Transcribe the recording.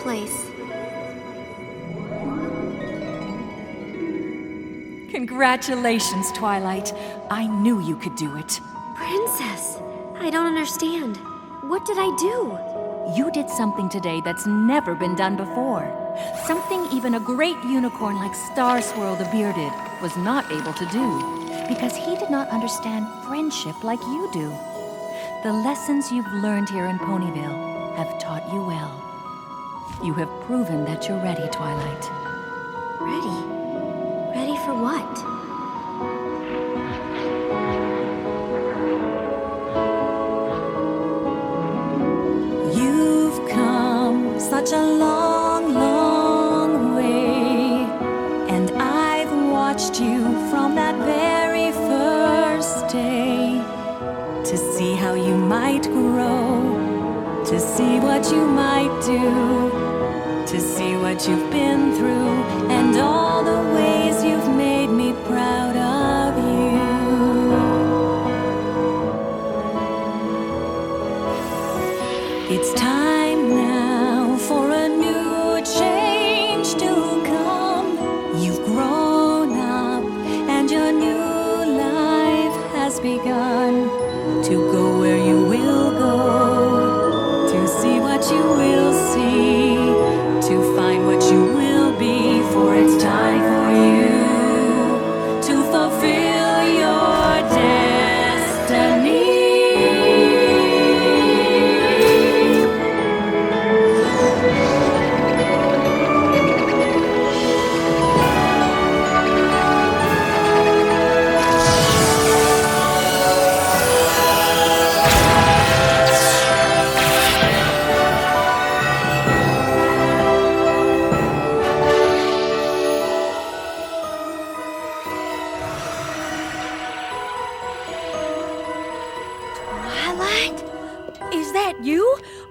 place. Congratulations, Twilight. I knew you could do it. Princess, I don't understand. What did I do? You did something today that's never been done before. Something even a great unicorn like Star Swirl the Bearded was not able to do, because he did not understand friendship like you do. The lessons you've learned here in Ponyville have taught you well. You have proven that you're ready, Twilight. Ready? Ready for what? You've come such a long, long way, and I've watched you from that very first day, to see how you might grow, to see what you might do, to see what you've been through, and all the ways you've made me proud of you. It's time now for a new change to come. You've grown up and your new life has begun. To go where you will go, to see what you will see, to find what you will be, for it's time for you to fulfill your destiny. Twilight? Is that you?